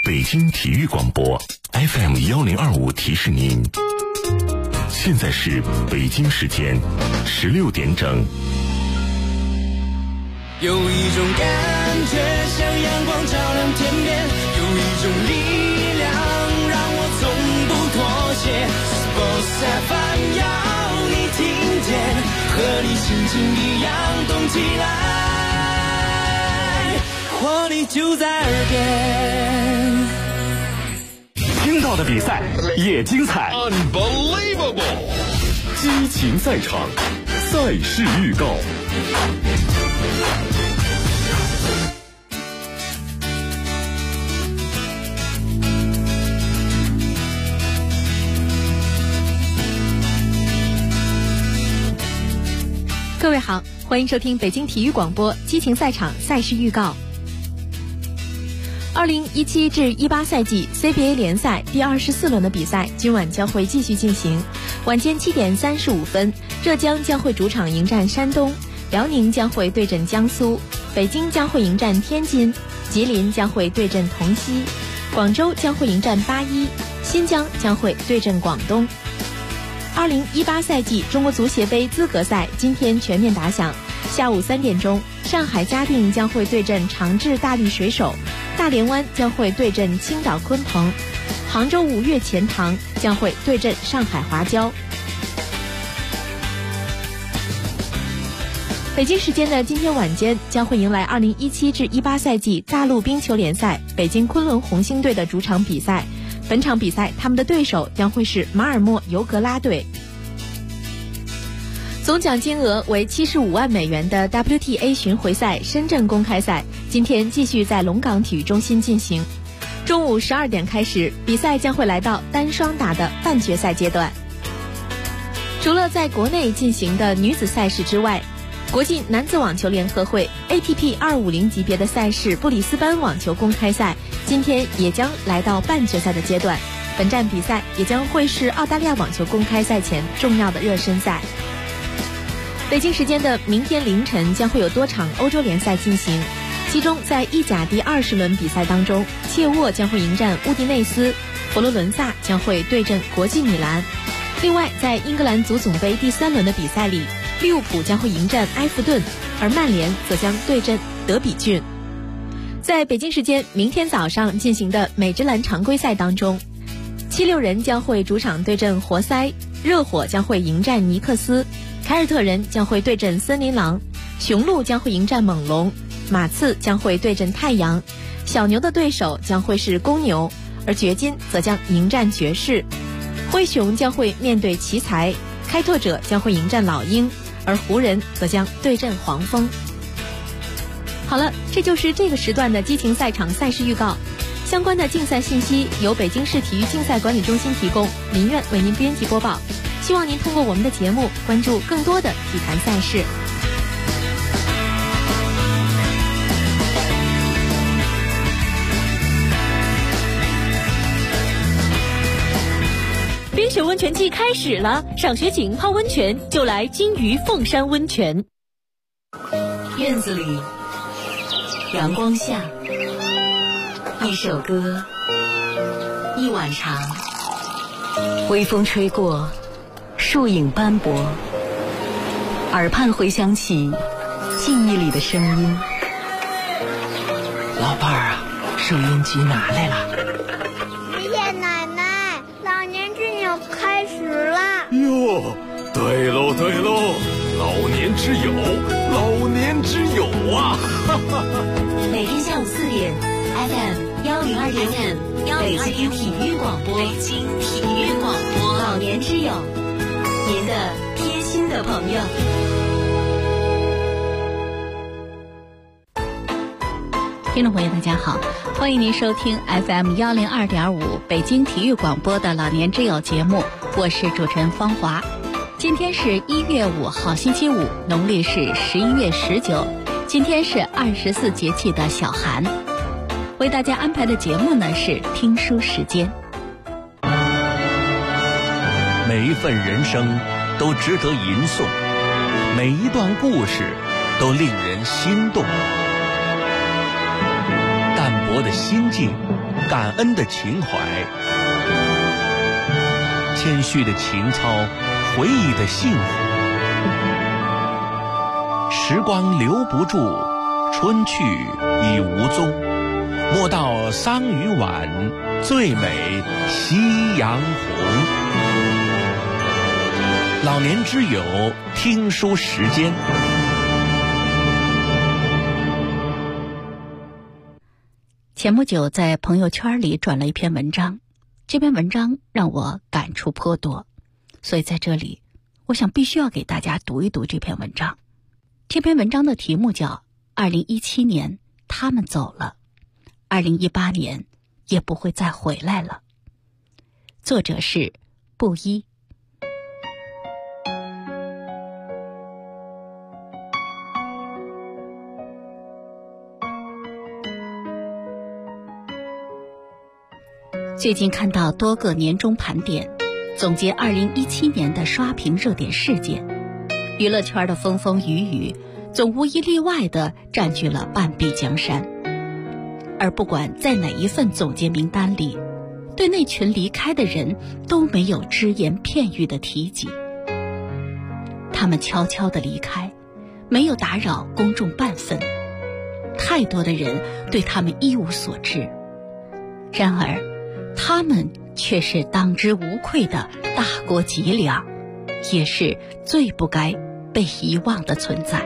北京体育广播 FM1025提示您，现在是北京时间16点整。 有一种感觉像阳光照亮天边，有一种力量让我从不妥协。Sports FM 要你听见，和你心情一样动起来，活力就在耳边。 听到的比赛也精彩 Unbelievable 激情赛场，赛事预告。 各位好，欢迎收听北京体育广播激情赛场赛事预告。2017至18赛季 CBA 联赛第24轮的比赛今晚将会继续进行。晚间7点35分，浙江将会主场迎战山东，辽宁将会对阵江苏，北京将会迎战天津，吉林将会对阵同曦，广州将会迎战8-1，新疆将会对阵广东。2018赛季中国足协杯资格赛今天全面打响，下午3点钟，上海嘉定将会对阵长治大力水手，大连湾将会对阵青岛鲲鹏，杭州5月钱塘将会对阵上海华侨。北京时间的今天晚间将会迎来2017至18赛季大陆冰球联赛北京昆仑红星队的主场比赛。本场比赛他们的对手将会是马尔默尤格拉队。总奖金额为75万美元的 WTA 巡回赛深圳公开赛今天继续在龙岗体育中心进行。中午12点开始，比赛将会来到单双打的半决赛阶段。除了在国内进行的女子赛事之外，国际男子网球联合会 ATP 250级别的赛事布里斯班网球公开赛今天也将来到半决赛的阶段。本站比赛也将会是澳大利亚网球公开赛前重要的热身赛。北京时间的明天凌晨将会有多场欧洲联赛进行，其中在意甲第20轮比赛当中，切沃将会迎战乌迪内斯，佛罗伦萨将会对阵国际米兰。另外在英格兰足总杯第3轮的比赛里，利物浦将会迎战埃弗顿，而曼联则将对阵德比郡。在北京时间明天早上进行的美职篮常规赛当中，76人将会主场对阵活塞，热火将会迎战尼克斯，凯尔特人将会对阵森林狼，雄鹿将会迎战猛龙，马刺将会对阵太阳，小牛的对手将会是公牛，而掘金则将迎战爵士，灰熊将会面对奇才，开拓者将会迎战老鹰，而湖人则将对阵黄蜂。好了，这就是这个时段的激情赛场赛事预告。相关的竞赛信息由北京市体育竞赛管理中心提供，林苑为您编辑播报。希望您通过我们的节目关注更多的体坛赛事。冰雪温泉季开始了，赏雪景泡温泉就来金鱼凤山温泉。 院子里，阳光下，一首歌，一碗茶，微风吹过，树影斑驳，耳畔回响起记忆里的声音。 老伴儿啊，收音机拿来了。 爷爷奶奶，老年之友开始了。 哟，对喽对喽，老年之友，老年之友啊！哈哈。 每天下午4点 FM102.5北京体育广播，北京体育广播，老年之友，您的贴心的朋友。 听众朋友大家好，欢迎您收听 FM102.5北京体育广播的老年之友节目，我是主持人芳华。今天是1月5号星期五，农历是11月19，今天是24节气的小寒。为大家安排的节目呢是听书时间。 每一份人生都值得吟诵，每一段故事都令人心动。淡泊活的心境，感恩的情怀，谦虚的情操，回忆的幸福。时光留不住，春去已无踪，莫道桑榆晚，最美夕阳红。老年之友听书时间。 前不久在朋友圈里转了一篇文章，这篇文章让我感触颇多，所以在这里我想必须要给大家读一读这篇文章。这篇文章的题目叫2017年他们走了，2018年也不会再回来了。作者是布衣。最近看到多个年终盘点，总结2017年的刷屏热点事件，娱乐圈的风风雨雨总无一例外地占据了半壁江山。而不管在哪一份总结名单里，对那群离开的人都没有只言片语的提及。他们悄悄地离开，没有打扰公众半分，太多的人对他们一无所知。然而他们却是当之无愧的大国脊梁，也是最不该被遗忘的存在。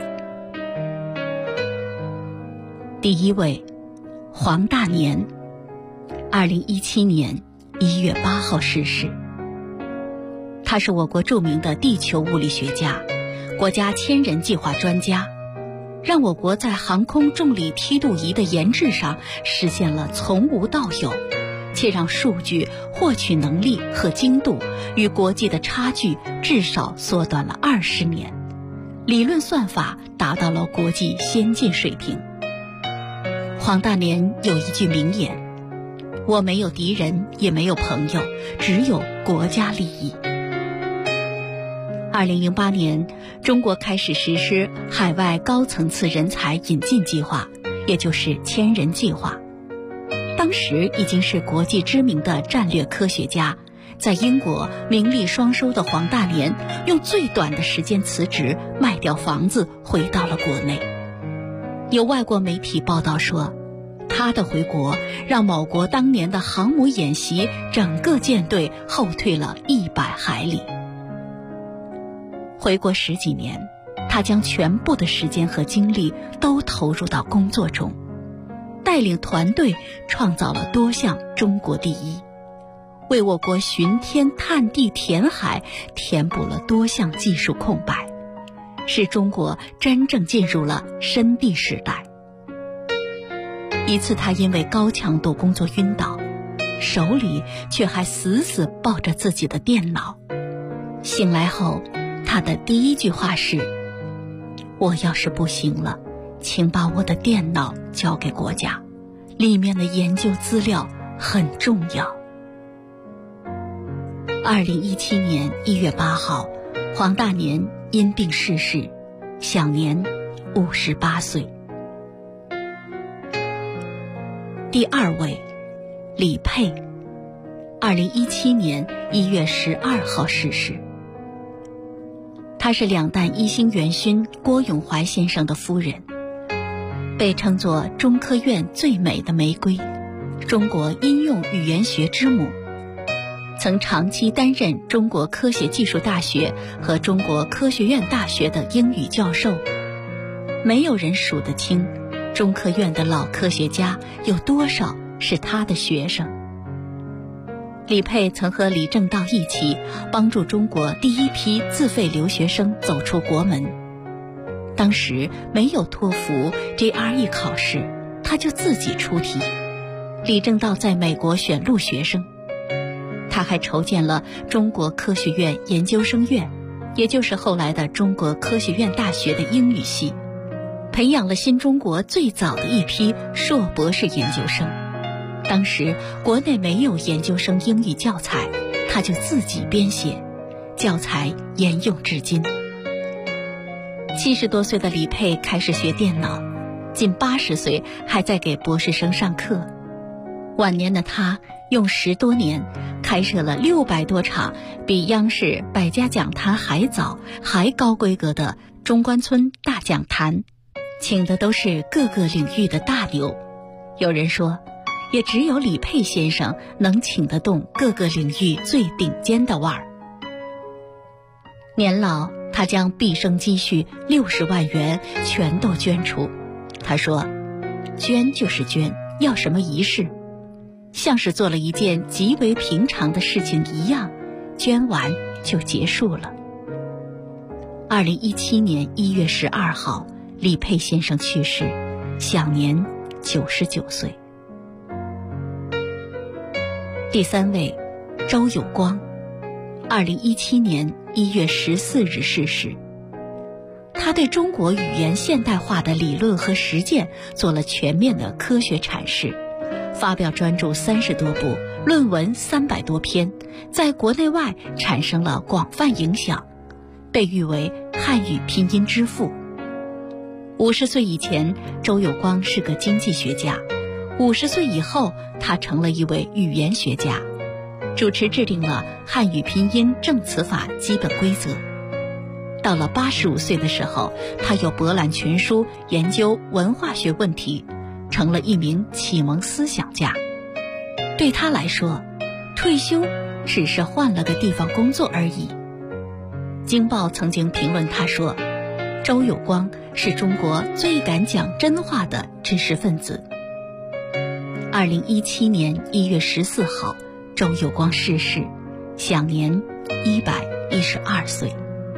第一位，黄大年，2017年1月8号逝世。他是我国著名的地球物理学家，国家千人计划专家，让我国在航空重力梯度仪的研制上实现了从无到有，且让数据获取能力和精度与国际的差距至少缩短了20年，理论算法达到了国际先进水平。黄大年有一句名言：我没有敌人，也没有朋友，只有国家利益。2008年，中国开始实施海外高层次人才引进计划，也就是千人计划。当时已经是国际知名的战略科学家，在英国名利双收的黄大年用最短的时间辞职，卖掉房子回到了国内。有外国媒体报道说，他的回国让某国当年的航母演习整个舰队后退了100海里。回国10几年，他将全部的时间和精力都投入到工作中，带领团队创造了多项中国第一，为我国巡天探地填海填补了多项技术空白，使中国真正进入了深地时代。一次他因为高强度工作晕倒，手里却还死死抱着自己的电脑。醒来后，他的第一句话是：我要是不行了，请把我的电脑交给国家，里面的研究资料很重要。2017年1月8号，黄大年因病逝世，享年58岁。第二位，李佩，2017年1月12号逝世。她是两弹一星元勋郭永怀先生的夫人，被称作中科院最美的玫瑰，中国应用语言学之母，曾长期担任中国科学技术大学和中国科学院大学的英语教授。没有人数得清中科院的老科学家有多少是他的学生。李佩曾和李政道一起帮助中国第一批自费留学生走出国门。当时没有托福 GRE 考试，他就自己出题。李政道在美国选录学生，他还筹建了中国科学院研究生院，也就是后来的中国科学院大学的英语系，培养了新中国最早的一批硕博士研究生。当时国内没有研究生英语教材，他就自己编写，教材沿用至今。70多岁的李佩开始学电脑，近80岁还在给博士生上课， 晚年的他用10多年开设了600多场比央视百家讲坛还早还高规格的中关村大讲坛，请的都是各个领域的大牛。有人说，也只有李佩先生能请得动各个领域最顶尖的腕儿。年老，他将毕生积蓄60万元全都捐出。他说，捐就是捐，要什么仪式？像是做了一件极为平常的事情一样，捐完就结束了。2017年1月12号，李佩先生去世，享年99岁。第3位，周有光，2017年1月14日逝世。他对中国语言现代化的理论和实践做了全面的科学阐释，发表专著30多部，论文300多篇，在国内外产生了广泛影响，被誉为汉语拼音之父。50岁以前，周有光是个经济学家；50岁以后，他成了一位语言学家，主持制定了汉语拼音正词法基本规则。到了85岁的时候，他又博览群书，研究文化学问题，成了一名启蒙思想家。对他来说，退休只是换了个地方工作而已。京报曾经评论他说，周有光是中国最敢讲真话的知识分子。2017年1月14号，周有光逝世，享年112岁。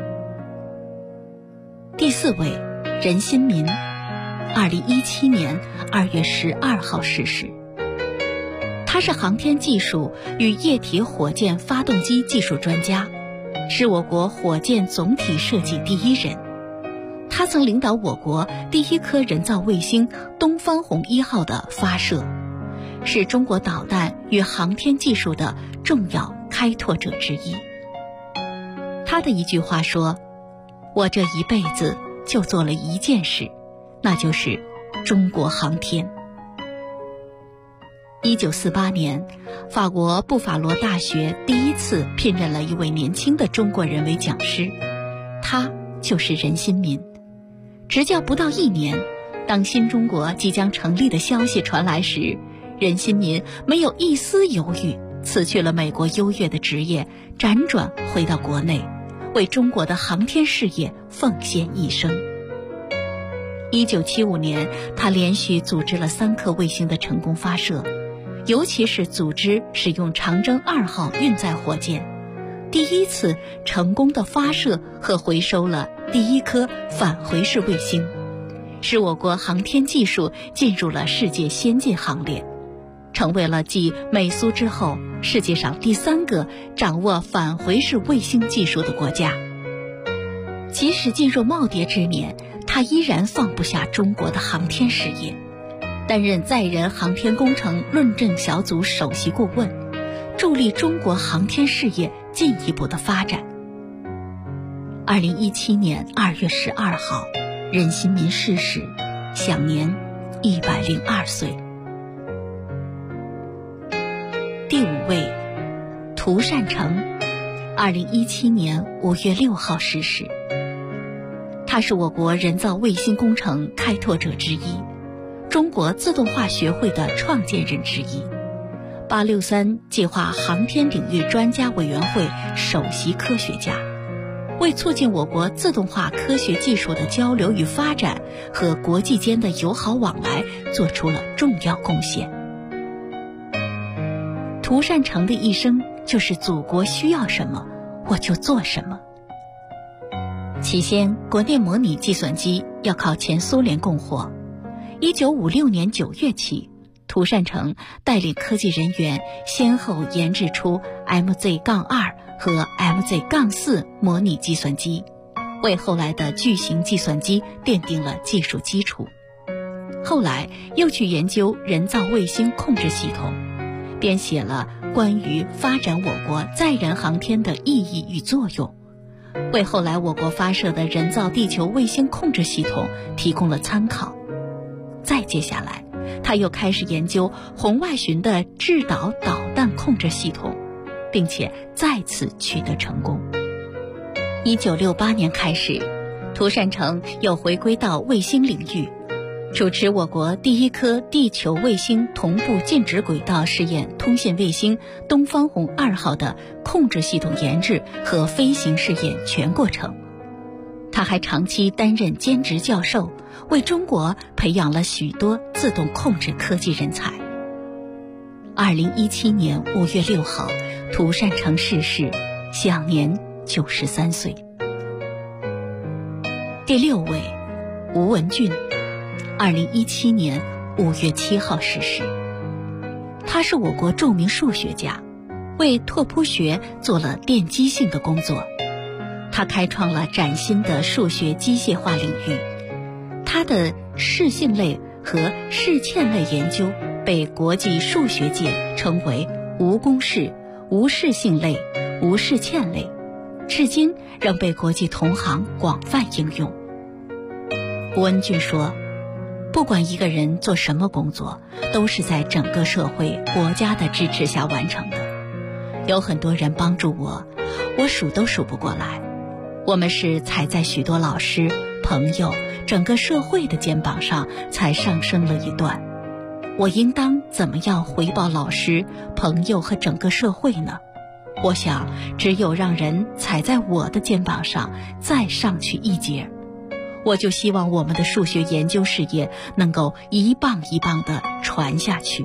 第4位，任新民，2017年2月12号逝世。他是航天技术与液体火箭发动机技术专家，是我国火箭总体设计第一人。他曾领导我国第1颗人造卫星东方红1号的发射，是中国导弹与航天技术的重要开拓者之一。他的一句话说，我这一辈子就做了一件事，那就是中国航天。1948年，法国布法罗大学第1次聘任了一位年轻的中国人为讲师，他就是任新民。执教不到1年，当新中国即将成立的消息传来时，任新民没有一丝犹豫，辞去了美国优越的职业，辗转回到国内，为中国的航天事业奉献一生。1975年，他连续组织了3颗卫星的成功发射，尤其是组织使用长征2号运载火箭，第1次成功的发射和回收了第1颗返回式卫星，使我国航天技术进入了世界先进行列，成为了继美苏之后世界上第3个掌握返回式卫星技术的国家。即使进入耄耋之年，他依然放不下中国的航天事业，担任载人航天工程论证小组首席顾问，助力中国航天事业进一步的发展。2017年2月12号，任新民逝世，享年102岁。第5位，涂善成，2017年5月6号逝世。他是我国人造卫星工程开拓者之一，中国自动化学会的创建人之一，863计划航天领域专家委员会首席科学家，为促进我国自动化科学技术的交流与发展和国际间的友好往来做出了重要贡献。涂善成的一生就是祖国需要什么，我就做什么。起先，国内模拟计算机要靠前苏联供货。1956年9月起，涂善成带领科技人员先后研制出 MZ-2 和 MZ-4 模拟计算机，为后来的巨型计算机奠定了技术基础。后来又去研究人造卫星控制系统，编写了关于发展我国载人航天的意义与作用，为后来我国发射的人造地球卫星控制系统提供了参考。再接下来，他他又开始研究红外巡的制导导弹控制系统，并且再次取得成功。1968年开始，涂善成又回归到卫星领域，主持我国第一颗地球卫星同步静止轨道试验通信卫星东方红2号的控制系统研制和飞行试验全过程。他还长期担任兼职教授，为中国培养了许多自动控制科技人才。2017年5月6号，涂善成逝世，享年93岁。第6位，吴文俊，2017年5月7号逝世。他是我国著名数学家，为拓扑学做了奠基性的工作。他开创了崭新的数学机械化领域，他的视性类和视嵌类研究被国际数学界称为无公式、无视性类、无视嵌类，至今仍被国际同行广泛应用。吴文俊说，不管一个人做什么工作，都是在整个社会国家的支持下完成的。有很多人帮助我，我数都数不过来。我们是踩在许多老师、朋友、整个社会的肩膀上才上升了一段。我应当怎么样回报老师、朋友和整个社会呢？我想，只有让人踩在我的肩膀上再上去一截。我就希望我们的数学研究事业能够一棒一棒地传下去。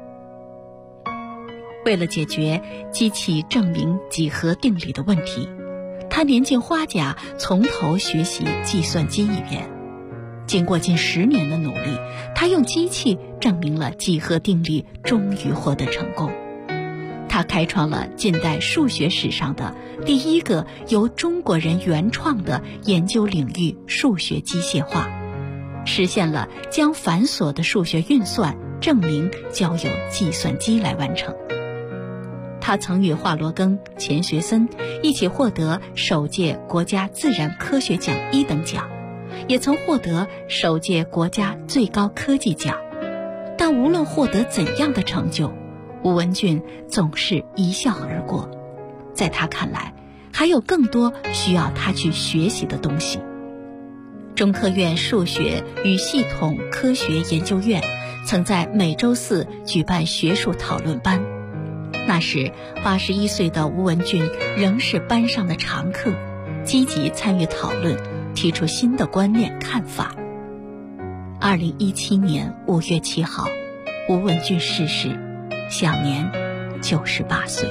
为了解决机器证明几何定理的问题，他年近花甲，从头学习计算机一遍。经过近10年的努力，他用机器证明了几何定理，终于获得成功。他开创了近代数学史上的第一个由中国人原创的研究领域数学机械化，实现了将繁琐的数学运算证明交由计算机来完成。他曾与华罗庚、钱学森一起获得首届国家自然科学奖1等奖，也曾获得首届国家最高科技奖。但无论获得怎样的成就，吴文俊总是一笑而过。在他看来，还有更多需要他去学习的东西。中科院数学与系统科学研究院曾在每周4举办学术讨论班，那时81岁的吴文俊仍是班上的常客，积极参与讨论，提出新的观念看法。2017年5月7号，吴文俊逝世，享年98岁。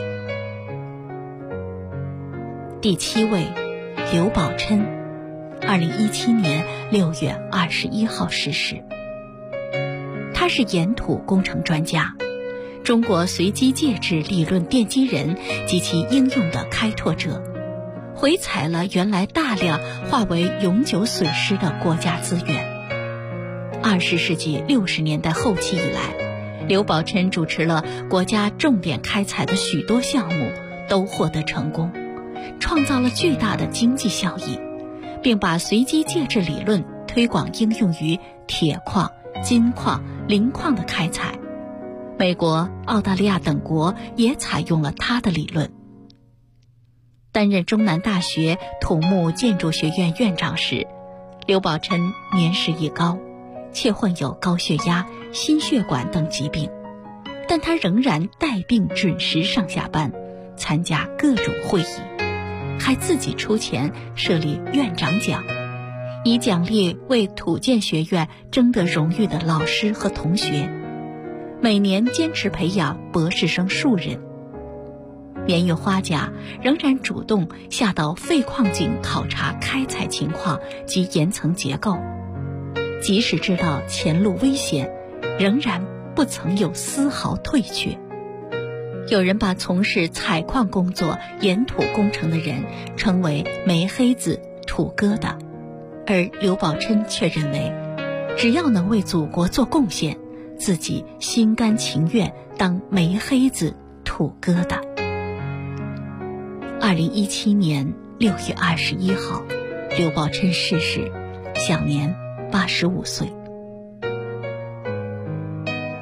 第7位，刘宝琛，2017年6月21号逝世。他是岩土工程专家，中国随机介质理论奠基人及其应用的开拓者，回采了原来大量化为永久损失的国家资源。20世纪60年代后期以来，刘宝琛主持了国家重点开采的许多项目，都获得成功，创造了巨大的经济效益，并把随机介质理论推广应用于铁矿、金矿、磷矿的开采。美国、澳大利亚等国也采用了他的理论。担任中南大学土木建筑学院院长时，刘宝琛年事已高，且患有高血压、心血管等疾病，但他仍然带病准时上下班，参加各种会议，还自己出钱设立院长奖，以奖励为土建学院争得荣誉的老师和同学。每年坚持培养博士生数人。年逾花甲，仍然主动下到废矿井考察开采情况及岩层结构，即使知道前路危险，仍然不曾有丝毫退却。有人把从事采矿工作、岩土工程的人称为煤黑子、土疙瘩，而刘宝琛却认为，只要能为祖国做贡献，自己心甘情愿当煤黑子、土疙瘩。2017年6月21号，刘宝琛逝世，享年85岁。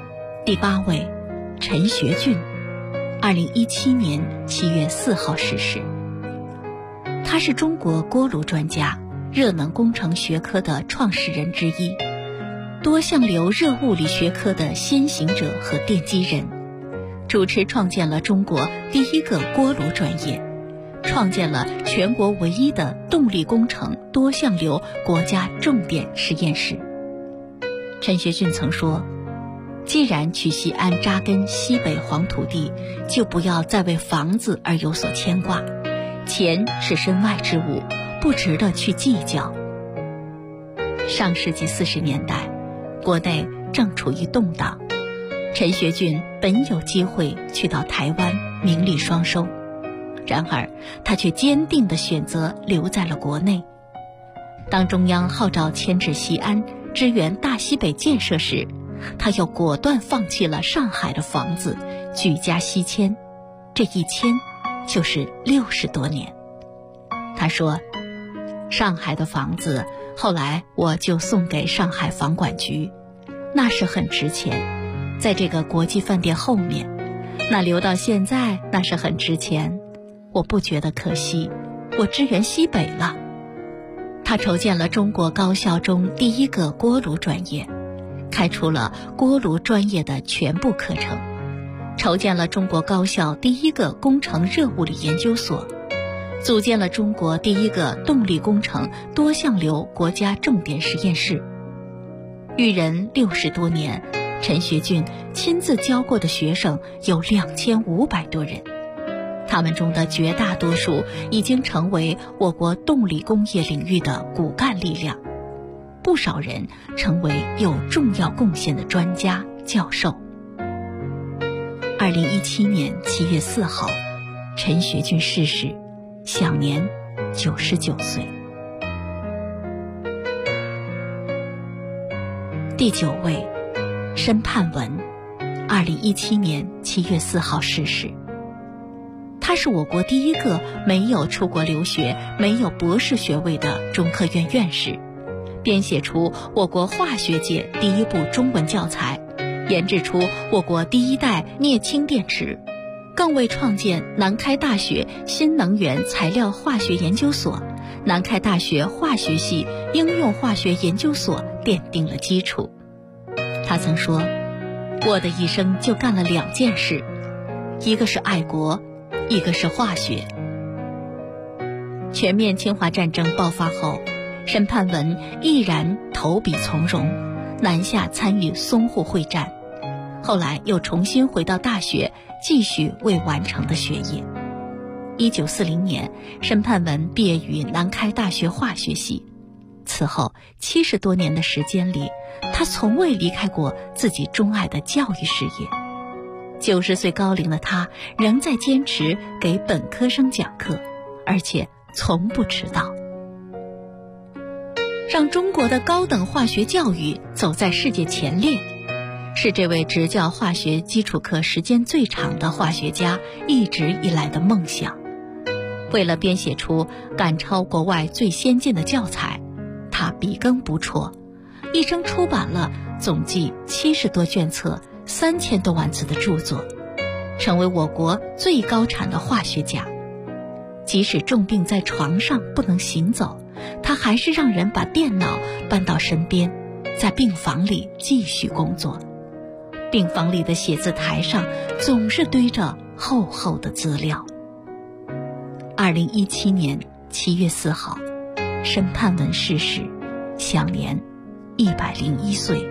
第8位，陈学俊，2017年7月4号逝世。他是中国锅炉专家、热能工程学科的创始人之一，多项流热物理学科的先行者和奠基人，主持创建了中国第一个锅炉专业，创建了全国唯一的动力工程多项流国家重点实验室。陈学俊曾说，既然去西安扎根西北黄土地，就不要再为房子而有所牵挂，钱是身外之物，不值得去计较。上世纪40年代，国内正处于动荡，陈学俊本有机会去到台湾名利双收，然而他却坚定地选择留在了国内。当中央号召迁至西安支援大西北建设时，他又果断放弃了上海的房子，举家西迁，这一迁就是60多年。他说，上海的房子后来我就送给上海房管局，那是很值钱，在这个国际饭店后面，那留到现在那是很值钱，我不觉得可惜，我支援西北了。他筹建了中国高校中第一个锅炉专业，开出了锅炉专业的全部课程，筹建了中国高校第一个工程热物理研究所，组建了中国第一个动力工程多项流国家重点实验室。育人60多年，陈学俊亲自教过的学生有2500多人，他们中的绝大多数已经成为我国动力工业领域的骨干力量，不少人成为有重要贡献的专家、教授。2017年7月4号，陈学俊逝世，享年99岁。第9位，申盼文，2017年7月4号逝世。他是我国第一个没有出国留学、没有博士学位的中科院院士，编写出我国化学界第一部中文教材，研制出我国第一代镍氢电池，更为创建南开大学新能源材料化学研究所、南开大学化学系应用化学研究所奠定了基础。他曾说，我的一生就干了2件事，一个是爱国，一个是化学。全面侵华战争爆发后，申盼文毅然投笔从戎，南下参与淞沪会战，后来又重新回到大学，继续未完成的学业。1940年，申盼文毕业于南开大学化学系，此后70多年的时间里，他从未离开过自己钟爱的教育事业。90岁高龄的他仍在坚持给本科生讲课，而且从不迟到。让中国的高等化学教育走在世界前列，是这位执教化学基础课时间最长的化学家一直以来的梦想。为了编写出赶超国外最先进的教材，他笔耕不辍，一生出版了总计70多卷册、3000多万字的著作，成为我国最高产的化学家。即使重病在床上不能行走，他还是让人把电脑搬到身边，在病房里继续工作。病房里的写字台上总是堆着厚厚的资料。2017年7月4号，申盼文逝世，享年101岁。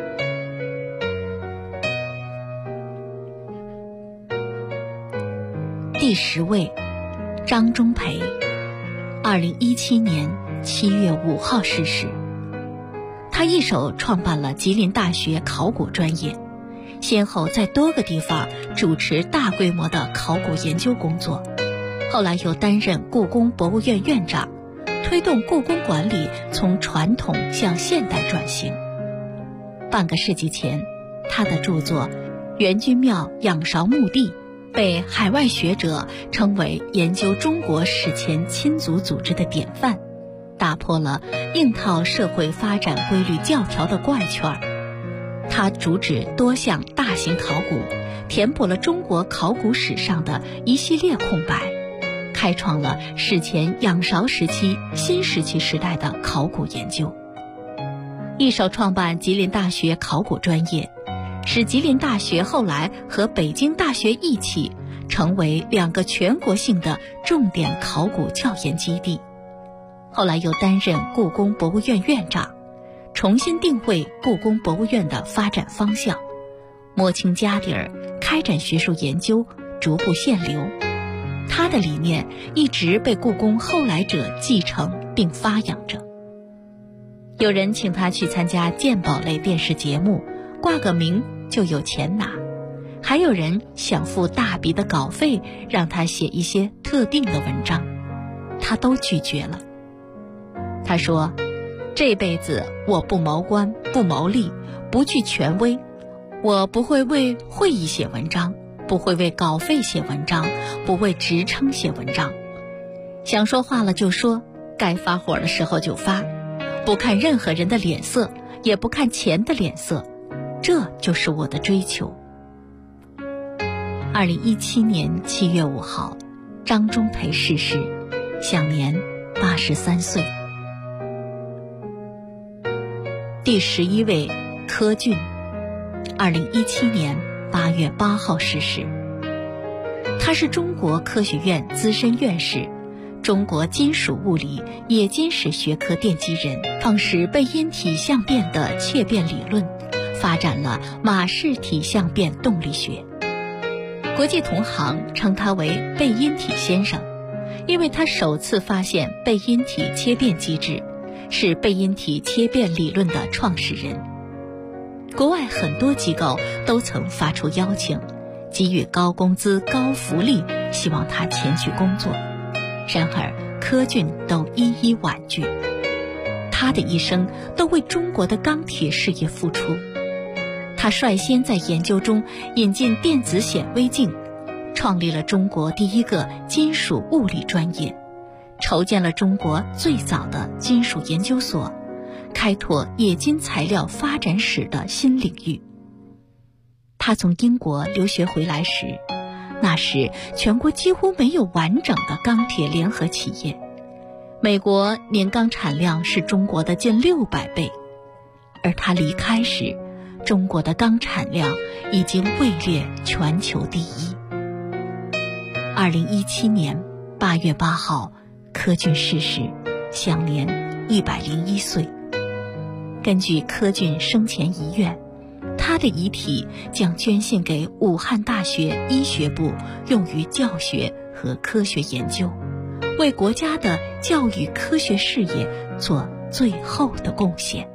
第10位，张忠培，2017年7月5号逝世。他一手创办了吉林大学考古专业，先后在多个地方主持大规模的考古研究工作，后来又担任故宫博物院院长，推动故宫管理从传统向现代转型。半个世纪前，他的著作《元君庙仰韶墓地》被海外学者称为研究中国史前亲族组织的典范，打破了硬套社会发展规律教条的怪圈。他他主旨多项大型考古，填补了中国考古史上的一系列空白，开创了史前仰韶时期、新石器时代的考古研究。一手创办吉林大学考古专业，使吉林大学后来和北京大学一起成为2个全国性的重点考古教研基地。后来又担任故宫博物院院长，重新定位故宫博物院的发展方向，摸清家底儿，开展学术研究，逐步限流。他的理念一直被故宫后来者继承并发扬着。有人请他去参加鉴宝类电视节目，挂个名就有钱拿，还有人想付大笔的稿费让他写一些特定的文章，他都拒绝了。他说，这辈子我不谋官，不谋利，不惧权威，我不会为会议写文章，不会为稿费写文章，不为职称写文章，想说话了就说，该发火的时候就发，不看任何人的脸色，也不看钱的脸色，这就是我的追求。2017年7月5号，张忠培逝世，享年83岁。第11位柯俊，2017年8月8号逝世。他是中国科学院资深院士，中国金属物理冶金史学科奠基人，创始倍因体相变的切变理论，发展了马氏体相变动力学。国际同行称他为倍因体先生，因为他首次发现倍因体切变机制，是倍因体切变理论的创始人。国外很多机构都曾发出邀请，给予高工资、高福利，希望他前去工作，然而柯俊都一一婉拒。他的一生都为中国的钢铁事业付出。他率先在研究中引进电子显微镜，创立了中国第一个金属物理专业，筹建了中国最早的金属研究所，开拓冶金材料发展史的新领域。他从英国留学回来时，那时全国几乎没有完整的钢铁联合企业，美国年钢产量是中国的近600倍，而他离开时，中国的钢产量已经位列全球第一。2017年8月8号，柯俊逝世，享年101岁。根据柯俊生前遗愿，他的遗体将捐献给武汉大学医学部，用于教学和科学研究，为国家的教育科学事业做最后的贡献。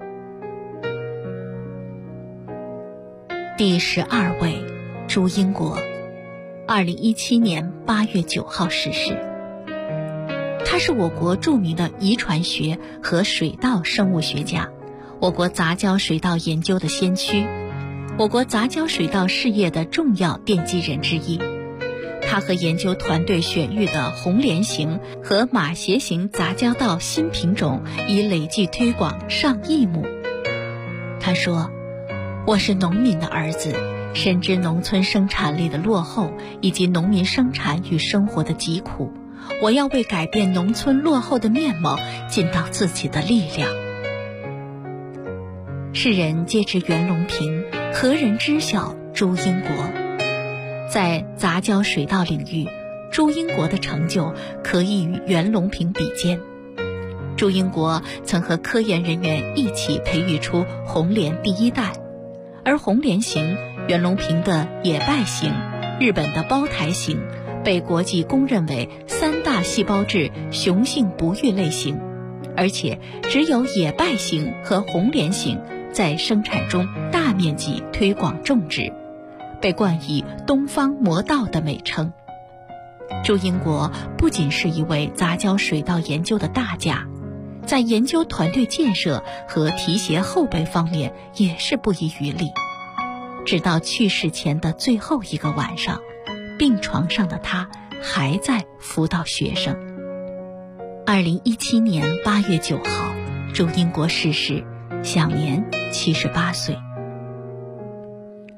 第12位朱英国，2017年8月9号逝世。他是我国著名的遗传学和水稻生物学家，我国杂交水稻研究的先驱，我国杂交水稻事业的重要奠基人之一。他和研究团队选育的红莲型和马鞋型杂交稻新品种已累计推广上亿亩。他说，我是农民的儿子，深知农村生产力的落后以及农民生产与生活的疾苦，我要为改变农村落后的面貌尽到自己的力量。世人皆知袁隆平，何人知晓朱英国？在杂交水稻领域，朱英国的成就可以与袁隆平比肩。朱英国曾和科研人员一起培育出红莲第一代，而红莲型、袁隆平的野败型、日本的包台型被国际公认为3大细胞质雄性不育类型，而且只有野败型和红莲型在生产中大面积推广种植，被冠以东方魔道的美称。朱英国不仅是一位杂交水稻研究的大家，在研究团队建设和提携后辈方面也是不遗余力。直到去世前的最后一个晚上，病床上的他还在辅导学生。2017年8月9号，朱英国逝世，享年78岁。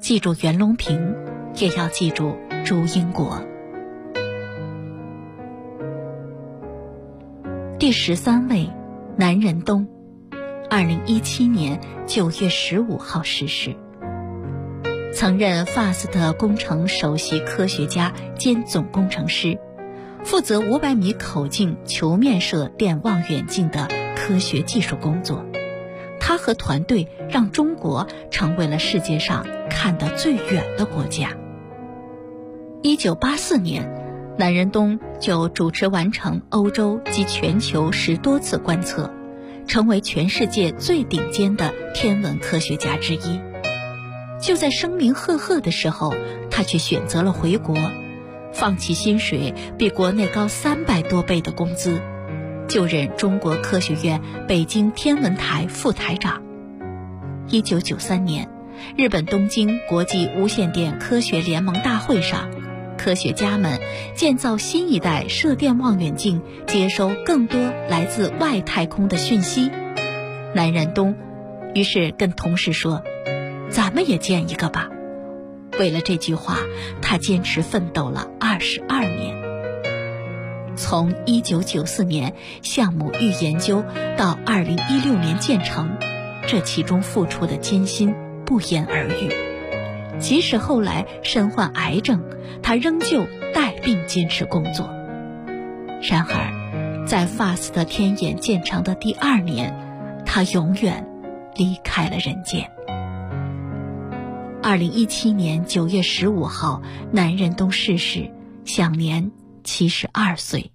记住袁隆平，也要记住朱英国。第13位，南仁东，2017年9月15号逝世。曾任 FAST 工程首席科学家兼总工程师，负责500米口径球面射电望远镜的科学技术工作。他和团队让中国成为了世界上看得最远的国家。1984年，南仁东就主持完成欧洲及全球10多次观测，成为全世界最顶尖的天文科学家之一。就在声名赫赫的时候，他却选择了回国，放弃薪水比国内高300多倍的工资，就任中国科学院北京天文台副台长。1993年，日本东京国际无线电科学联盟大会上，科学家们建造新一代射电望远镜，接收更多来自外太空的讯息。南仁东于是跟同事说，咱们也建一个吧。为了这句话，他坚持奋斗了22年。从1994年项目预研究到2016年建成，这其中付出的艰辛不言而喻。即使后来身患癌症，他仍旧带病坚持工作。然而，在 FAST 天眼建成的第2年，他永远离开了人间。2017年9月15号，南仁东逝世，享年72岁。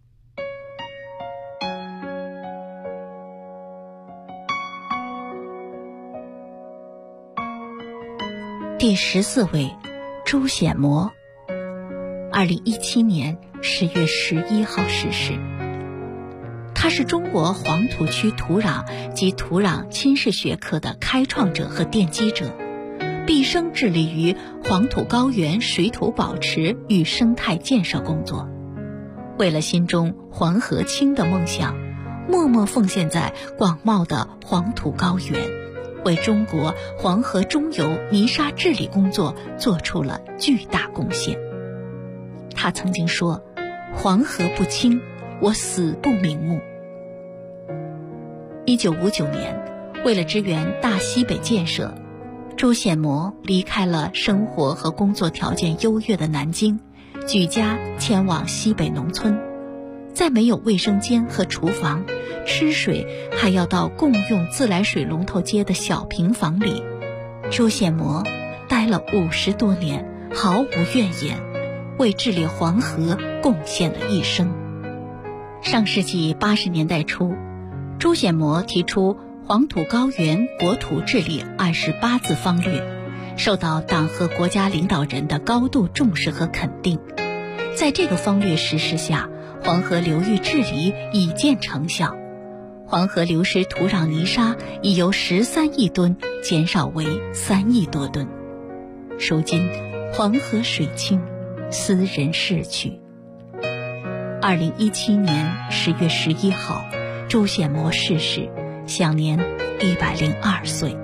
第14位，朱显模，2017年10月11号逝世。他是中国黄土区土壤及土壤侵蚀学科的开创者和奠基者，毕生致力于黄土高原水土保持与生态建设工作。为了心中黄河清的梦想，默默奉献在广袤的黄土高原，为中国黄河中游泥沙治理工作做出了巨大贡献。他曾经说，黄河不清，我死不瞑目。1959年，为了支援大西北建设，朱显模离开了生活和工作条件优越的南京，举家迁往西北农村。在没有卫生间和厨房，吃水还要到共用自来水龙头接的小平房里，朱显模待了50多年，毫无怨言，为治理黄河贡献了一生。上世纪80年代初，朱显模提出黄土高原国土治理28字方略，受到党和国家领导人的高度重视和肯定。在这个方略实施下，黄河流域治理已见成效，黄河流失土壤泥沙已由13亿吨减少为3亿多吨。如今黄河水清，斯人逝去。2017年10月11号，朱显模逝世，享年102岁。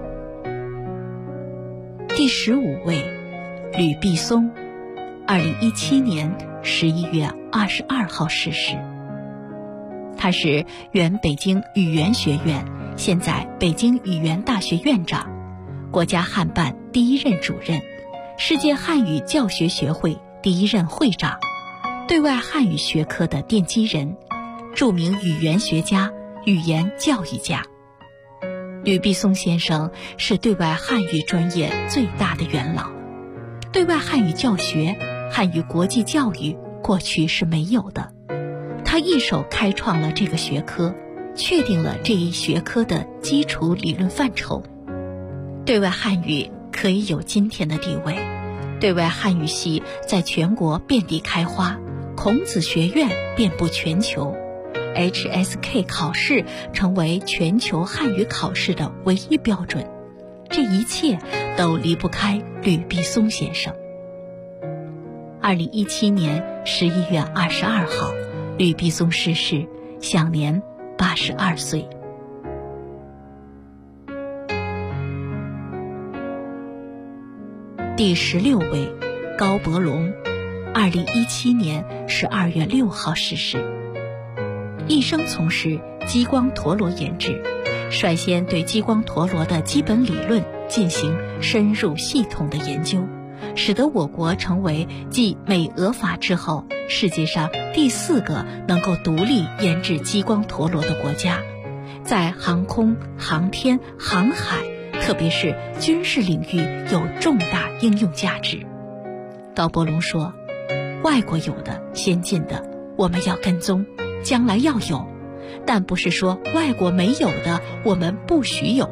第15位，吕毕松，2017年11月22号逝世。他是原北京语言学院，现在北京语言大学院长，国家汉办第1任主任，世界汉语教学学会第1任会长，对外汉语学科的奠基人，著名语言学家、语言教育家。吕毕松先生是对外汉语专业最大的元老，对外汉语教学、汉语国际教育过去是没有的，他一手开创了这个学科，确定了这一学科的基础理论范畴。对外汉语可以有今天的地位，对外汉语系在全国遍地开花，孔子学院遍布全球， HSK 考试成为全球汉语考试的唯一标准。这一切都离不开吕毕松先生。2017年11月22号，吕毕松逝世，享年82岁。 第16位高伯龙，2017年12月6号逝世。一生从事激光陀螺研制，率先对激光陀螺的基本理论进行深入系统的研究，使得我国成为继美俄法之后世界上第4个能够独立研制激光陀螺的国家，在航空、航天、航海，特别是军事领域有重大应用价值。高伯龙说，外国有的先进的我们要跟踪，将来要有，但不是说外国没有的我们不许有。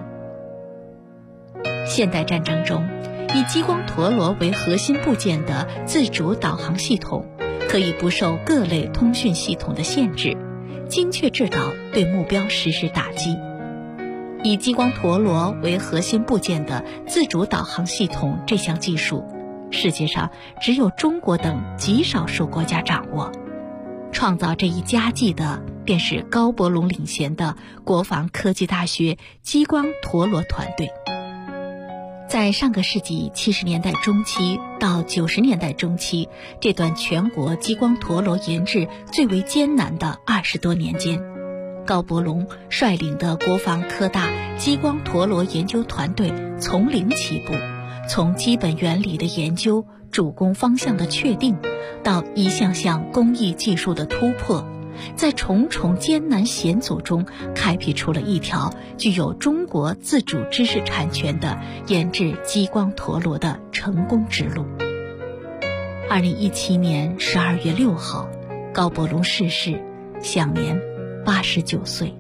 现代战争中，以激光陀螺为核心部件的自主导航系统可以不受各类通讯系统的限制，精确制导对目标实施打击。以激光陀螺为核心部件的自主导航系统这项技术，世界上只有中国等极少数国家掌握。创造这一佳绩的便是高伯龙领衔的国防科技大学激光陀螺团队。在上个世纪70年代中期到90年代中期这段全国激光陀螺研制最为艰难的20多年间，高伯龙率领的国防科大激光陀螺研究团队从零起步，从基本原理的研究、主攻方向的确定，到一项项工艺技术的突破，在重重艰难险阻中开辟出了一条具有中国自主知识产权的研制激光陀螺的成功之路。2017年12月6号，高伯龙逝世，享年89岁。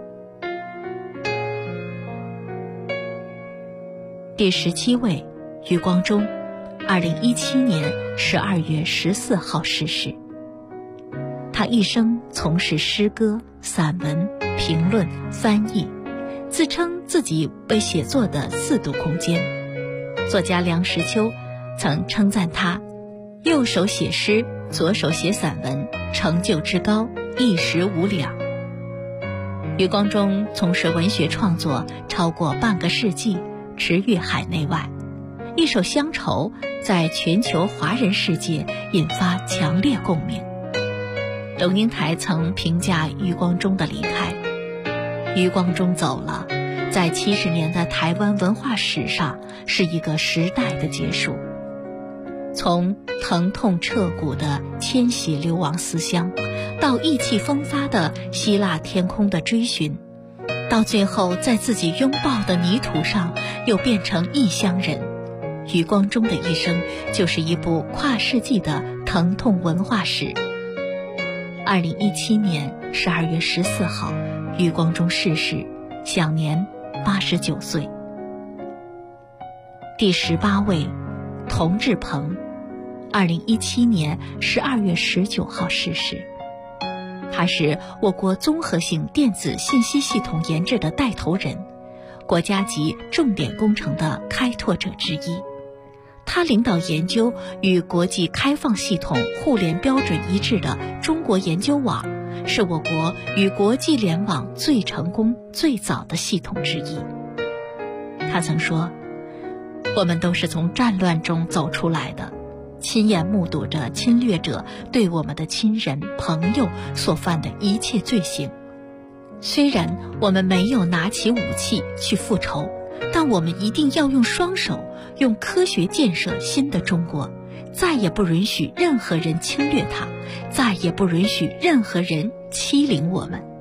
第17位余光中，2017年12月14号逝世。他一生从事诗歌、散文、评论、翻译，自称自己为写作的4度空间。作家梁实秋曾称赞他右手写诗，左手写散文，成就之高，一时无两。余光中从事文学创作超过半个世纪，驰誉海内外。一首《乡愁》在全球华人世界引发强烈共鸣。龙应台曾评价余光中的离开，余光中走了，在70年的台湾文化史上是一个时代的结束。从疼痛彻骨的迁徙流亡思乡，到意气风发的希腊天空的追寻，到最后在自己拥抱的泥土上又变成异乡人，余光中的一生就是一部跨世纪的疼痛文化史。2017年12月14号，余光中逝世，享年89岁。第18位童志鹏，2017年12月19号逝世。他是我国综合性电子信息系统研制的带头人，国家级重点工程的开拓者之一。他领导研究与国际开放系统互联标准一致的中国研究网，是我国与国际联网最成功、最早的系统之一。他曾说，我们都是从战乱中走出来的，亲眼目睹着侵略者对我们的亲人、朋友所犯的一切罪行。虽然我们没有拿起武器去复仇，但我们一定要用双手，用科学建设新的中国，再也不允许任何人侵略它，再也不允许任何人欺凌我们。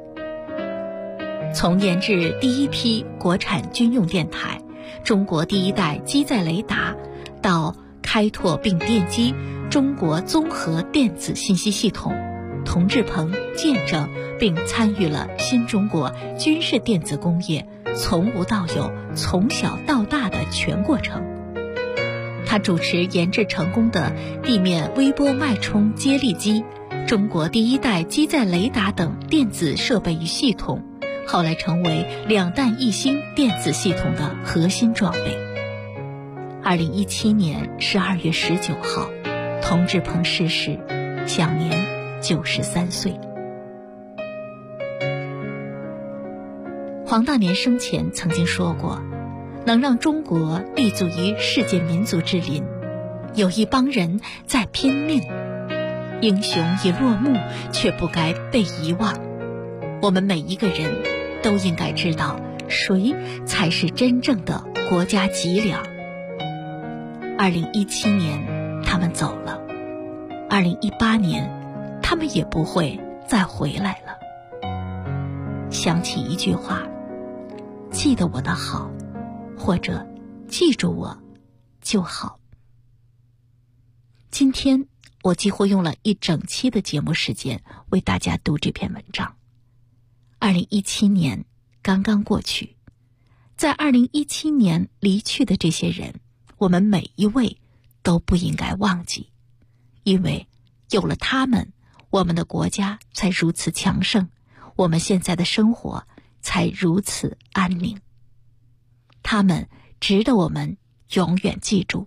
从研制第一批国产军用电台、中国第一代机载雷达，到开拓并奠基中国综合电子信息系统，童志鹏见证并参与了新中国军事电子工业从无到有、从小到大的全过程。他主持研制成功的地面微波脉冲接力机、中国第一代机载雷达等电子设备与系统，后来成为两弹一星电子系统的核心装备。2017年12月19号，童志鹏逝世，享年93岁。黄大年生前曾经说过， 能让中国立足于世界民族之林。有一帮人在拼命，英雄已落幕，却不该被遗忘。我们每一个人都应该知道，谁才是真正的国家脊梁。2017年他们走了，2018年他们也不会再回来了。想起一句话，记得我的好，或者记住我就好。今天我几乎用了一整期的节目时间为大家读这篇文章。2017年刚刚过去，在2017年离去的这些人，我们每一位都不应该忘记，因为有了他们，我们的国家才如此强盛，我们现在的生活才如此安宁。他们值得我们永远记住。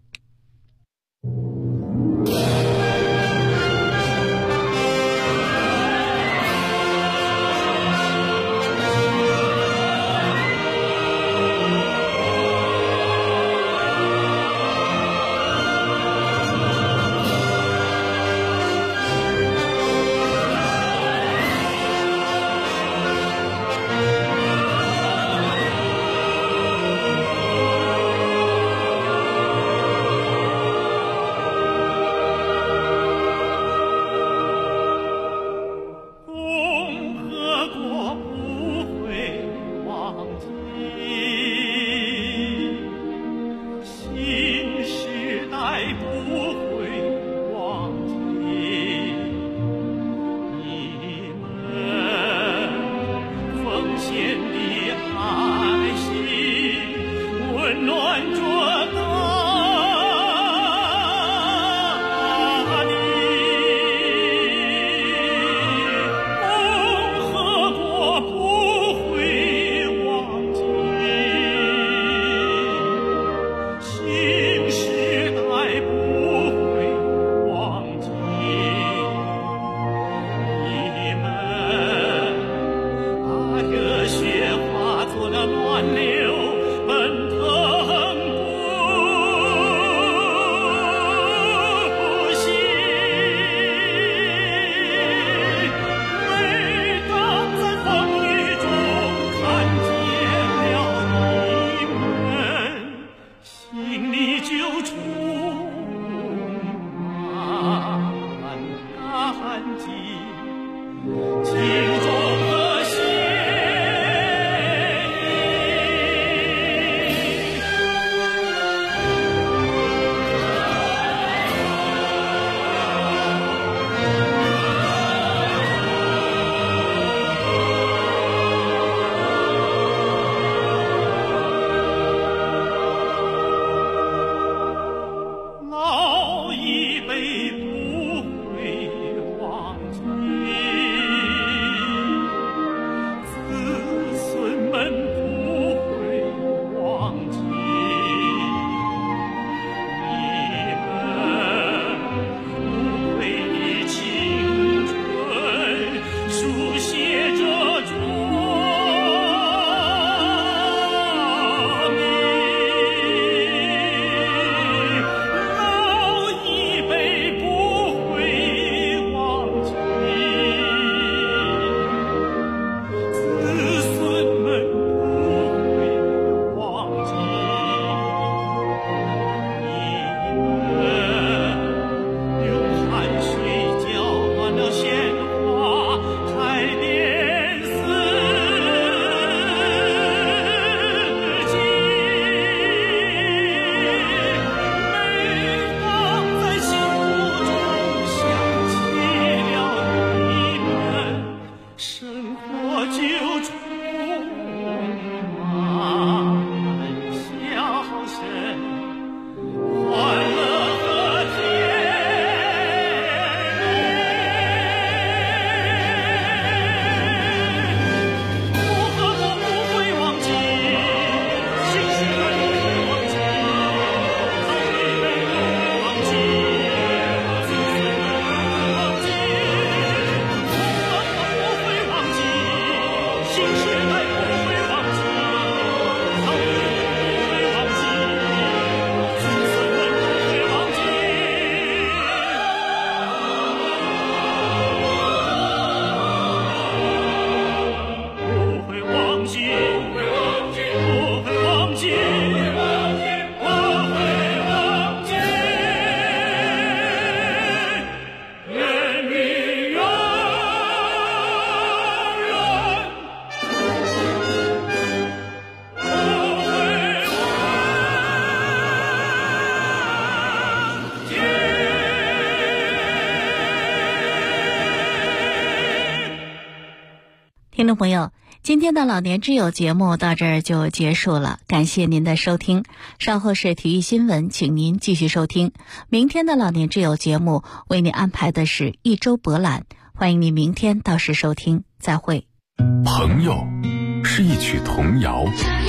听众朋友，今天的老年之友节目到这儿就结束了，感谢您的收听。稍后是体育新闻，请您继续收听。明天的老年之友节目为您安排的是一周博览，欢迎您明天到时收听，再会。 朋友是一曲童谣，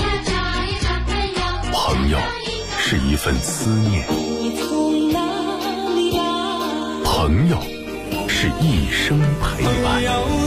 朋友是一份思念，朋友是一生陪伴。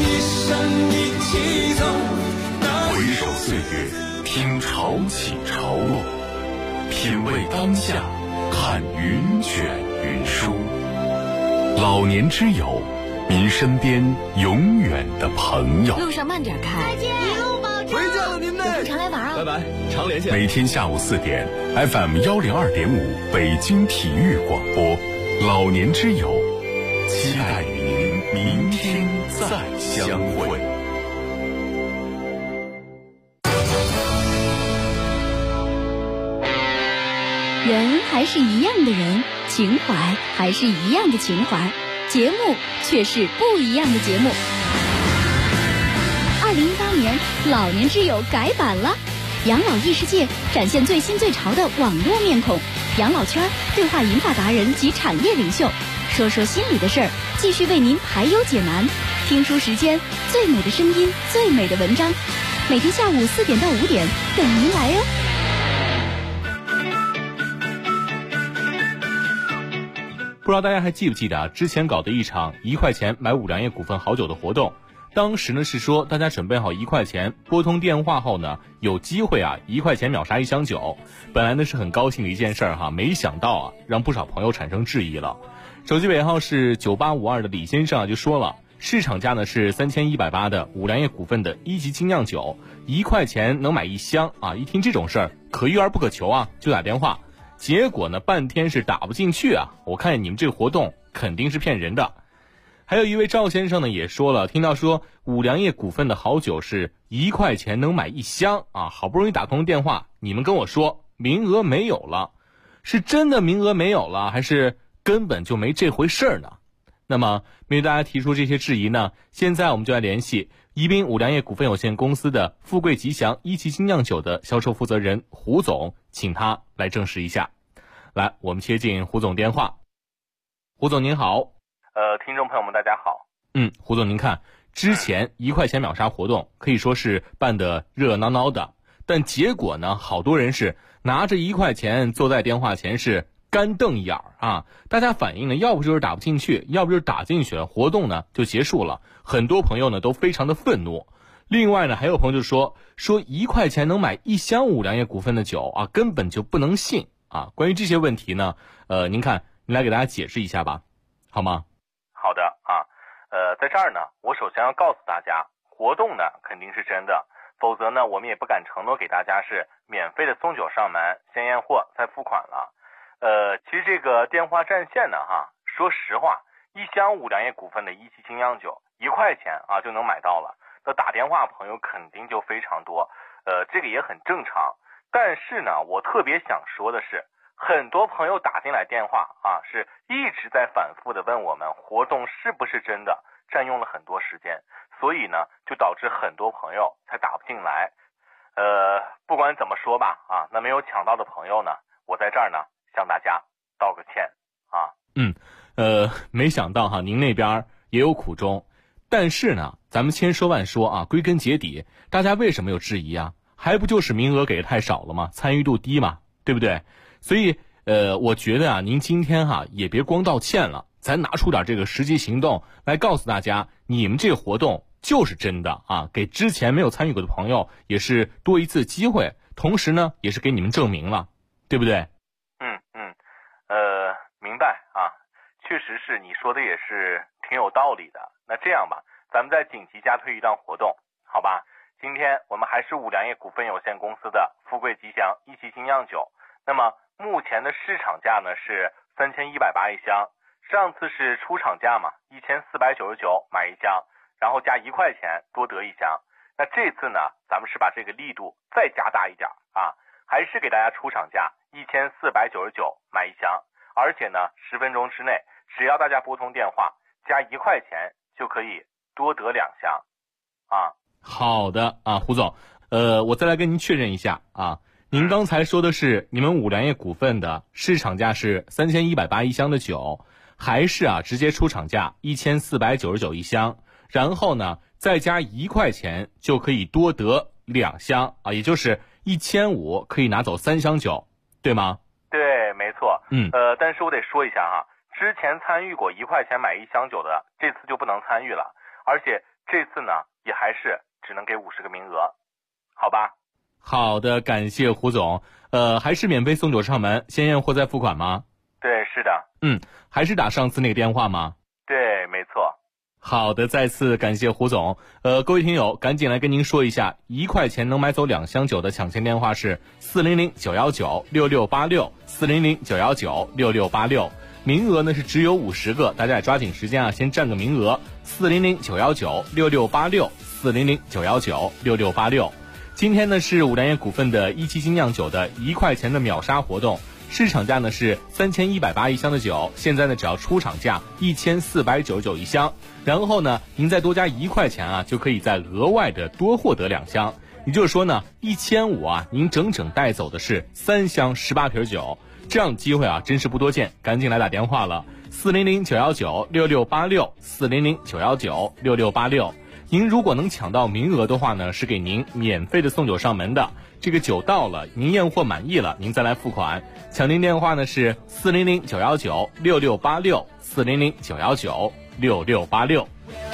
回首岁月，听潮起潮落，品味当下，看云卷云舒。老年之友，您身边永远的朋友。 路上慢点开， 再见，一路保重。 回家了您呢， 有空常来玩啊。 拜拜，常联系。 每天下午4点 ，FM 102.5北京体育广播，老年之友，期待与您明天再相会。 人还是一样的人，情怀还是一样的情怀，节目却是不一样的节目。2018年，老年之友改版了，养老异世界展现最新最潮的网络面孔，养老圈对话银发达人及产业领袖，说说心里的事儿，继续为您排忧解难。听书时间，最美的声音，最美的文章，每天下午4点到5点等您来哦。 不知道大家还记不记得啊？之前搞的一场1块钱买五粮液股份好酒的活动，当时呢是说大家准备好1块钱，拨通电话后呢，有机会啊1块钱秒杀1箱酒。本来呢是很高兴的一件事儿哈，没想到啊让不少朋友产生质疑了。手机尾号是9852的李先生啊就说了，市场价呢是3180的五粮液股份的1级精酿酒，1块钱能买1箱啊！一听这种事儿，可遇而不可求啊，就打电话。结果呢，半天是打不进去啊！我看你们这个活动肯定是骗人的。还有一位赵先生呢也说了，听到说五粮液股份的好酒是1块钱能买1箱啊，好不容易打通电话，你们跟我说名额没有了，是真的名额没有了，还是根本就没这回事儿呢？那么面对大家提出这些质疑呢，现在我们就来联系宜宾五粮液股份有限公司的富贵吉祥1级精酿酒的销售负责人胡总，请他来证实一下。来，我们接进胡总电话。胡总您好。 听众朋友们大家好。 胡总您看，之前1块钱秒杀活动可以说是办得热热闹闹的，但结果呢，好多人是拿着1块钱坐在电话前是干瞪眼儿啊！大家反映呢，要不就是打不进去，要不就是打进去了，活动呢就结束了。很多朋友呢都非常的愤怒。另外呢，还有朋友就说1块钱能买1箱五粮液股份的酒啊，根本就不能信啊！关于这些问题呢，您看，您来给大家解释一下吧，好吗？ 好的啊，在这儿呢，我首先要告诉大家，活动呢肯定是真的，否则呢，我们也不敢承诺给大家是免费的送酒上门，先验货再付款了。其实这个电话占线呢，说实话，1箱五粮液股份的1级精酿酒1块钱啊就能买到了，那打电话朋友肯定就非常多，这个也很正常。但是呢，我特别想说的是，很多朋友打进来电话啊，是一直在反复的问我们活动是不是真的，占用了很多时间，所以呢，就导致很多朋友才打不进来。不管怎么说吧，啊，那没有抢到的朋友呢，我在这儿呢向大家道个歉啊。 没想到哈，您那边也有苦衷，但是呢，咱们千说万说啊，归根结底，大家为什么有质疑啊？还不就是名额给的太少了吗？参与度低嘛，对不对？所以我觉得啊，您今天也别光道歉了，咱拿出点这个实际行动来告诉大家，你们这个活动就是真的啊，给之前没有参与过的朋友也是多一次机会，同时呢，也是给你们证明了，对不对？ 明白啊，确实是你说的也是挺有道理的。那这样吧，咱们再紧急加推一档活动，好吧？今天我们还是五粮液股份有限公司的富贵吉祥1级精酿酒，那么目前的市场价呢是3180一箱，上次是出厂价嘛，1499买1箱，然后加1块钱多得1箱。那这次呢，咱们是把这个力度再加大一点啊，还是给大家出厂价1499买1箱，而且呢10分钟之内，只要大家拨通电话加1块钱就可以多得2箱啊。 好的啊，胡总，我再来跟您确认一下啊，您刚才说的是你们五粮液股份的市场价是3180一箱的酒，还是直接出厂价1499一箱，然后呢再加1块钱就可以多得2箱啊，也就是1500可以拿走3箱酒，对吗？ 对，没错。但是我得说一下哈，之前参与过1块钱买1箱酒的，这次就不能参与了，而且这次呢也还是只能给50个名额，好吧？ 好的，感谢胡总。还是免费送酒上门，先验货再付款吗？ 对，是的。 还是打上次那个电话吗？ 对，没错。 好的，再次感谢胡总。各位听友，赶紧来跟您说一下，1块钱能买走2箱酒的抢签电话是400-919-6686，400-919-6686。名额呢是只有50个，大家也抓紧时间先占个名额。400-919-6686，400-919-6686。今天呢是五粮液股份的一期精酿酒的1块钱的秒杀活动，市场价呢是3180一箱的酒，现在呢只要出厂价1499一箱，然后呢您再多加1块钱就可以再额外的多获得2箱，也就是说呢1500您整整带走的是3箱18瓶酒，这样的机会真是不多见，赶紧来打电话了，400-919-6686，400-919-6686。您如果能抢到名额的话呢，是给您免费的送酒上门的。这个酒到了，您验货满意了，您再来付款。抢订电话呢是400-919-6686，400-919-6686。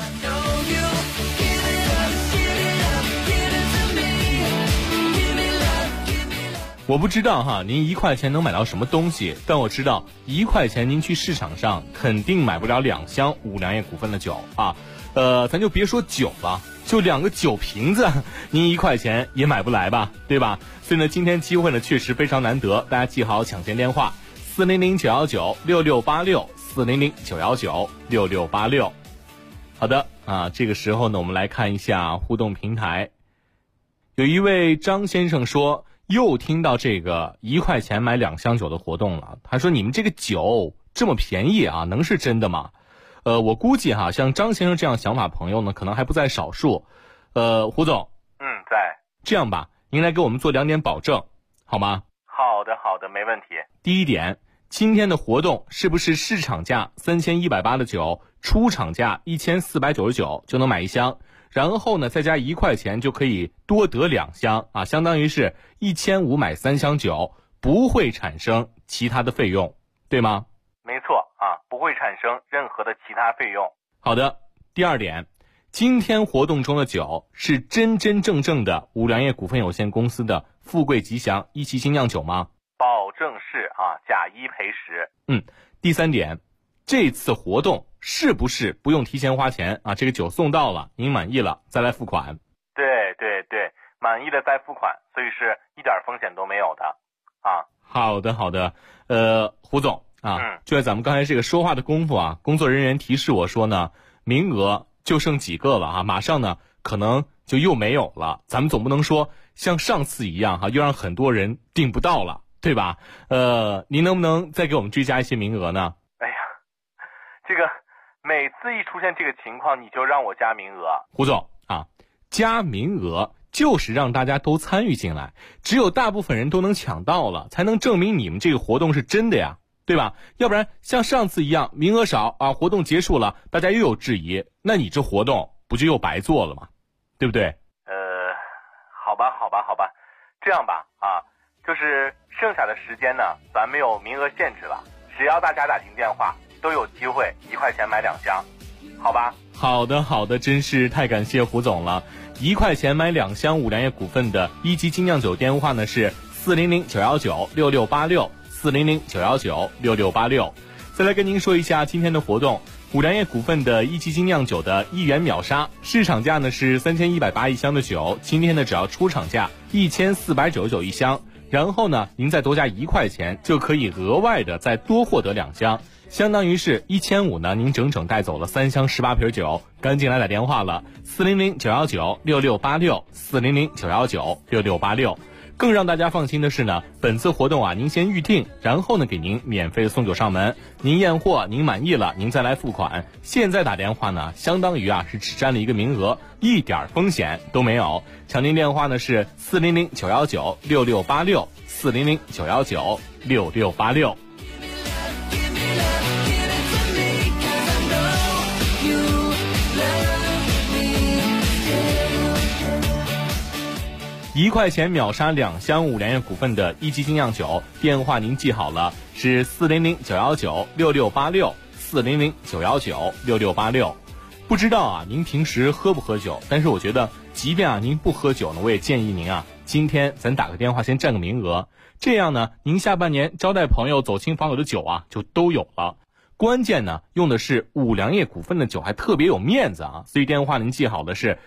我不知道您1块钱能买到什么东西，但我知道1块钱您去市场上肯定买不了2箱五粮液股份的酒啊。咱就别说酒了，就2个酒瓶子，您1块钱也买不来吧，对吧？所以呢，今天机会呢确实非常难得，大家记好抢签电话：400-919-6686，400-919-6686。好的这个时候呢，我们来看一下互动平台。有一位张先生说，又听到这个1块钱买2箱酒的活动了。他说：“你们这个酒这么便宜能是真的吗？”我估计像张先生这样想法朋友呢，可能还不在少数。胡总， 在。 这样吧，您来给我们做2点保证，好吗？ 好的，没问题。 第一点，今天的活动是不是市场价3180的酒，出厂价1499就能买1箱，然后呢再加1块钱就可以多得2箱相当于是1500买3箱酒，不会产生其他的费用，对吗？ 没错不会产生任何的其他费用。 好的，第二点，今天活动中的酒是真真正正的五粮液股份有限公司的富贵吉祥一期精酿酒吗？ 保证是假一赔10。 第三点，这次活动是不是不用提前花钱这个酒送到了，您满意了再来付款？ 对，满意了再付款，所以是一点风险都没有的好的，胡总就在咱们刚才这个说话的功夫工作人员提示我说呢，名额就剩几个了马上呢可能就又没有了，咱们总不能说像上次一样又让很多人订不到了，对吧？您能不能再给我们追加一些名额呢？ 哎呀，这个每次一出现这个情况你就让我加名额。 胡总加名额就是让大家都参与进来，只有大部分人都能抢到了，才能证明你们这个活动是真的呀，对吧？要不然像上次一样名额少活动结束了大家又有质疑，那你这活动不就又白做了吗？对不对？ 好吧，这样吧就是剩下的时间呢咱没有名额限制了，只要大家打进电话都有机会1块钱买2箱，好吧？ 好的，真是太感谢胡总了。1块钱买2箱五粮液股份的一期精酿酒电话呢是400-919-6686，400-919-6686。再来跟您说一下今天的活动，五粮液股份的一期精酿酒的1元秒杀，市场价呢是3180一箱的酒，今天呢只要出厂价1499一箱，然后呢您再多加1块钱就可以额外的再多获得2箱，相当于是1500呢您整整带走了3箱18瓶酒，赶紧来打电话了，400-919-6686，400-919-6686。 更让大家放心的是呢，本次活动啊，您先预定，然后呢给您免费的送酒上门。您验货，您满意了，您再来付款。现在打电话呢，相当于啊是只占了一个名额，一点风险都没有。抢订电话呢是400-919-6686，400-919-6686。1块钱秒杀2箱5粮液股份的一级精酿酒，电话您记好了，是400-919-6686，400-919-6686。不知道啊，您平时喝不喝酒？但是我觉得，即便啊您不喝酒呢，我也建议您啊，今天咱打个电话先占个名额，这样呢，您下半年招待朋友、走亲访友的酒啊，就都有了。关键呢，用的是5粮液股份的酒，还特别有面子啊！所以电话您记好的是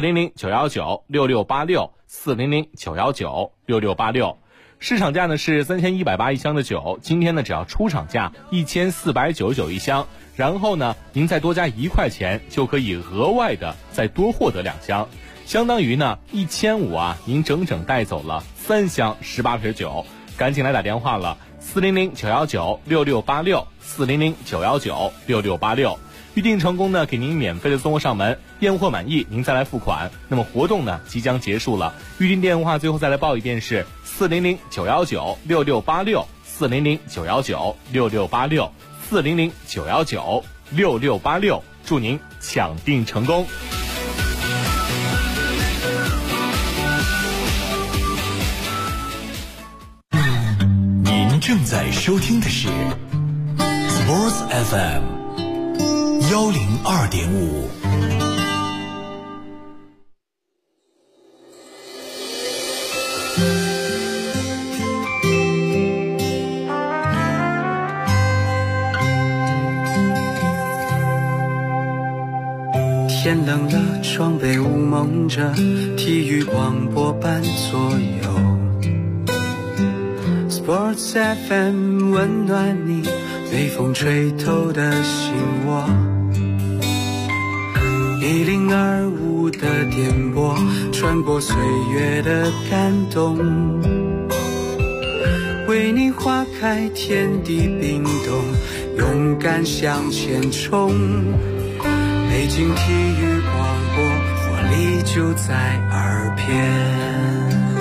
400-919-6686，400-919-6686。市场价呢是3180一箱的酒，今天呢只要出厂价1499一箱，然后呢您再多加1块钱，就可以额外的再多获得2箱，相当于呢1500啊，您整整带走了3箱18瓶酒，赶紧来打电话了。400-919-6686，400-919-6686，预定成功呢，给您免费的送货上门，验货满意您再来付款。那么活动呢即将结束了，预定电话最后再来报一遍是400-919-6686，400-919-6686，400-919-6686，祝您抢订成功。 正在收听的是 Sports FM 102.5。 天冷了，窗被雾蒙着，体育广播伴左右。Sports FM 温暖你，被风吹透的心窝。1025的电波，穿过岁月的感动，为你花开天地冰冻，勇敢向前冲。北京体育广播，活力就在耳边。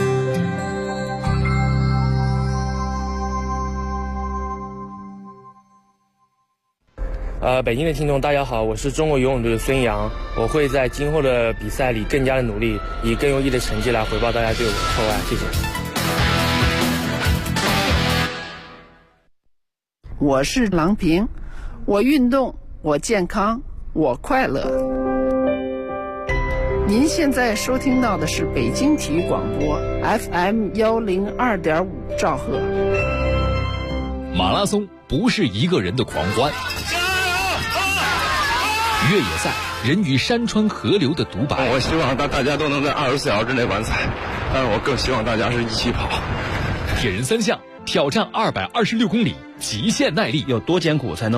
北京的听众大家好，我是中国游泳队的孙杨，我会在今后的比赛里更加的努力，以更优异的成绩来回报大家对我的厚爱，谢谢。 我是郎平，我运动，我健康，我快乐。您现在收听到的是北京体育广播 FM 102.5兆赫。 马拉松不是一个人的狂欢，越野赛人与山川河流的独白。 我希望大家都能在24小时之内完赛，但是我更希望大家是一起跑。 铁人三项挑战226公里，极限耐力， 有多艰苦才能